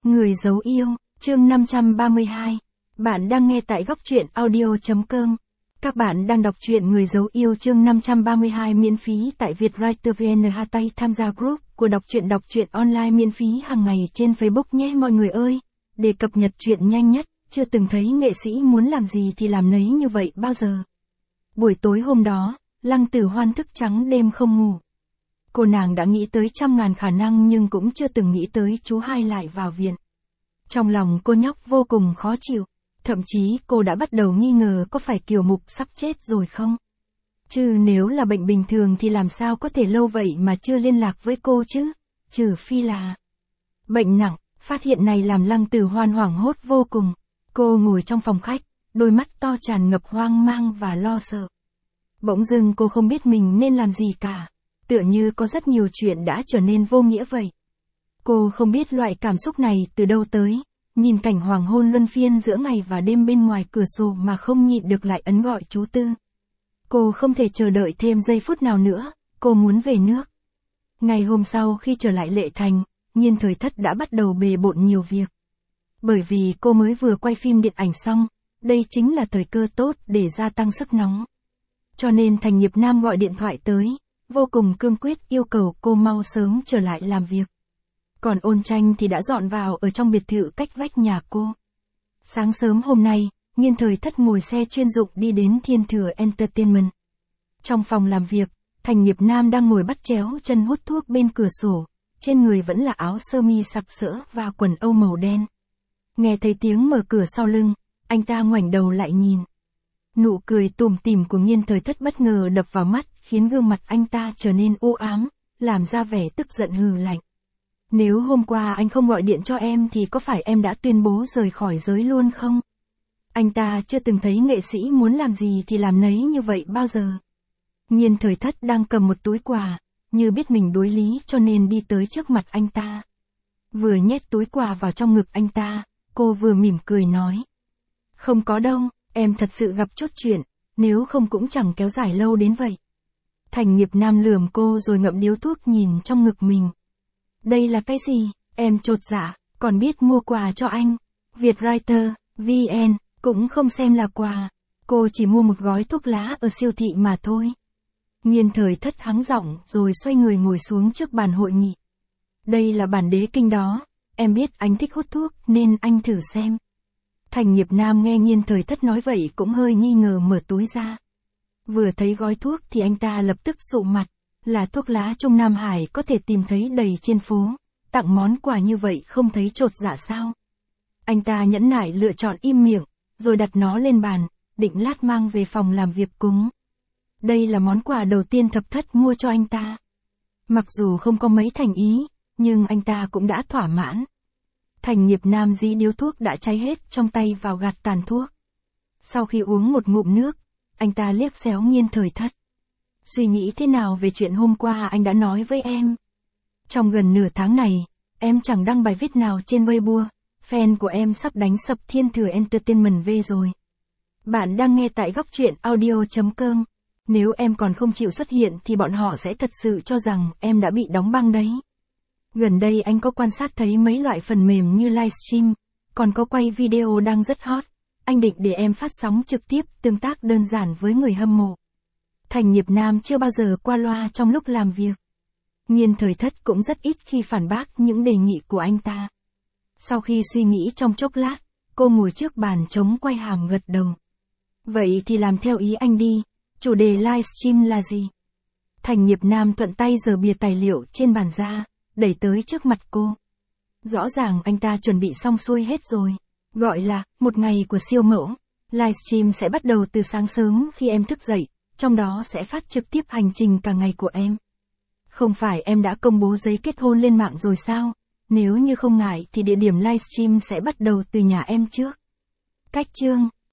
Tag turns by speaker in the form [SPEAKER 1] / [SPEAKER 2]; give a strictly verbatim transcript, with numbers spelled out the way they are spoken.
[SPEAKER 1] Người giấu yêu, chương năm trăm ba mươi hai. Bạn đang nghe tại góc truyện audio.com. Các bạn đang đọc truyện Người giấu yêu chương năm trăm ba mươi hai miễn phí tại Vietwriter vê en. Tay tham gia group của đọc truyện đọc truyện online miễn phí hàng ngày trên Facebook nhé mọi người ơi. Để cập nhật truyện nhanh nhất, chưa từng thấy nghệ sĩ muốn làm gì thì làm nấy như vậy bao giờ. Buổi tối hôm đó, Lăng Tử Hoan thức trắng đêm không ngủ. Cô nàng đã nghĩ tới trăm ngàn khả năng nhưng cũng chưa từng nghĩ tới chú hai lại vào viện. Trong lòng cô nhóc vô cùng khó chịu, thậm chí cô đã bắt đầu nghi ngờ có phải Kiều Mục sắp chết rồi không? Chứ nếu là bệnh bình thường thì làm sao có thể lâu vậy mà chưa liên lạc với cô chứ? Trừ phi là bệnh nặng. Phát hiện này làm Lăng Tử Hoan hoảng hốt vô cùng. Cô ngồi trong phòng khách, đôi mắt to tràn ngập hoang mang và lo sợ. Bỗng dưng cô không biết mình nên làm gì cả. Tựa như có rất nhiều chuyện đã trở nên vô nghĩa vậy. Cô không biết loại cảm xúc này từ đâu tới, nhìn cảnh hoàng hôn luân phiên giữa ngày và đêm bên ngoài cửa sổ mà không nhịn được lại ấn gọi chú Tư. Cô không thể chờ đợi thêm giây phút nào nữa, cô muốn về nước. Ngày hôm sau khi trở lại Lệ Thành, Nhiên Thời Thất đã bắt đầu bề bộn nhiều việc. Bởi vì cô mới vừa quay phim điện ảnh xong, đây chính là thời cơ tốt để gia tăng sức nóng. Cho nên Thành Nghiệp Nam gọi điện thoại tới, vô cùng cương quyết yêu cầu cô mau sớm trở lại làm việc. Còn Ôn Tranh thì đã dọn vào ở trong biệt thự cách vách nhà cô. Sáng sớm hôm nay, Nhiên Thời Thất ngồi xe chuyên dụng đi đến Thiên Thừa Entertainment. Trong phòng làm việc, Thành Nghiệp Nam đang ngồi bắt chéo chân hút thuốc bên cửa sổ, trên người vẫn là áo sơ mi sặc sỡ và quần âu màu đen. Nghe thấy tiếng mở cửa sau lưng, anh ta ngoảnh đầu lại nhìn. Nụ cười tủm tỉm của Nhiên Thời Thất bất ngờ đập vào mắt, khiến gương mặt anh ta trở nên u ám, làm ra vẻ tức giận hừ lạnh. Nếu hôm qua anh không gọi điện cho em thì có phải em đã tuyên bố rời khỏi giới luôn không? Anh ta chưa từng thấy nghệ sĩ muốn làm gì thì làm nấy như vậy bao giờ. Nhiên Thời Thất đang cầm một túi quà, như biết mình đối lý cho nên đi tới trước mặt anh ta. Vừa nhét túi quà vào trong ngực anh ta, cô vừa mỉm cười nói. Không có đâu, em thật sự gặp chút chuyện, nếu không cũng chẳng kéo dài lâu đến vậy. Thành Nghiệp Nam lườm cô rồi ngậm điếu thuốc nhìn trong ngực mình. Đây là cái gì? Em chột dạ, còn biết mua quà cho anh. Vietwriter, vê en, cũng không xem là quà. Cô chỉ mua một gói thuốc lá ở siêu thị mà thôi. Nhiên Thời Thất hắng giọng rồi xoay người ngồi xuống trước bàn hội nghị. Đây là bản đế kinh đó, em biết anh thích hút thuốc nên anh thử xem. Thành Nghiệp Nam nghe Nhiên Thời Thất nói vậy cũng hơi nghi ngờ mở túi ra. Vừa thấy gói thuốc thì anh ta lập tức sụ mặt, là thuốc lá Trung Nam Hải có thể tìm thấy đầy trên phố, tặng món quà như vậy không thấy chột dạ sao? Anh ta nhẫn nại lựa chọn im miệng, rồi đặt nó lên bàn, định lát mang về phòng làm việc cúng. Đây là món quà đầu tiên Thập Thất mua cho anh ta. Mặc dù không có mấy thành ý, nhưng anh ta cũng đã thỏa mãn. Thành Nghiệp Nam dí điếu thuốc đã cháy hết trong tay vào gạt tàn thuốc. Sau khi uống một ngụm nước, anh ta liếc xéo Nhiên Thời Thất. Suy nghĩ thế nào về chuyện hôm qua anh đã nói với em? Trong gần nửa tháng này, em chẳng đăng bài viết nào trên Weibo, fan của em sắp đánh sập Thiên Thừa Entertainment về rồi. Bạn đang nghe tại góc truyện audio.com. Nếu em còn không chịu xuất hiện thì bọn họ sẽ thật sự cho rằng em đã bị đóng băng đấy. Gần đây anh có quan sát thấy mấy loại phần mềm như livestream, còn có quay video đang rất hot. Anh định để em phát sóng trực tiếp, tương tác đơn giản với người hâm mộ. Thành Nghiệp Nam chưa bao giờ qua loa trong lúc làm việc. Nhiên Thời Thất cũng rất ít khi phản bác những đề nghị của anh ta. Sau khi suy nghĩ trong chốc lát, cô ngồi trước bàn trống quay hàm gật đầu. Vậy thì làm theo ý anh đi, chủ đề livestream là gì? Thành Nghiệp Nam thuận tay giở bìa tài liệu trên bàn ra, đẩy tới trước mặt cô. Rõ ràng anh ta chuẩn bị xong xuôi hết rồi. Gọi là, một ngày của siêu mẫu. Livestream sẽ bắt đầu từ sáng sớm khi em thức dậy, trong đó sẽ phát trực tiếp hành trình cả ngày của em. Không phải em đã công bố giấy kết hôn lên mạng rồi sao? Nếu như không ngại thì địa điểm livestream sẽ bắt đầu từ nhà em trước. Cách chương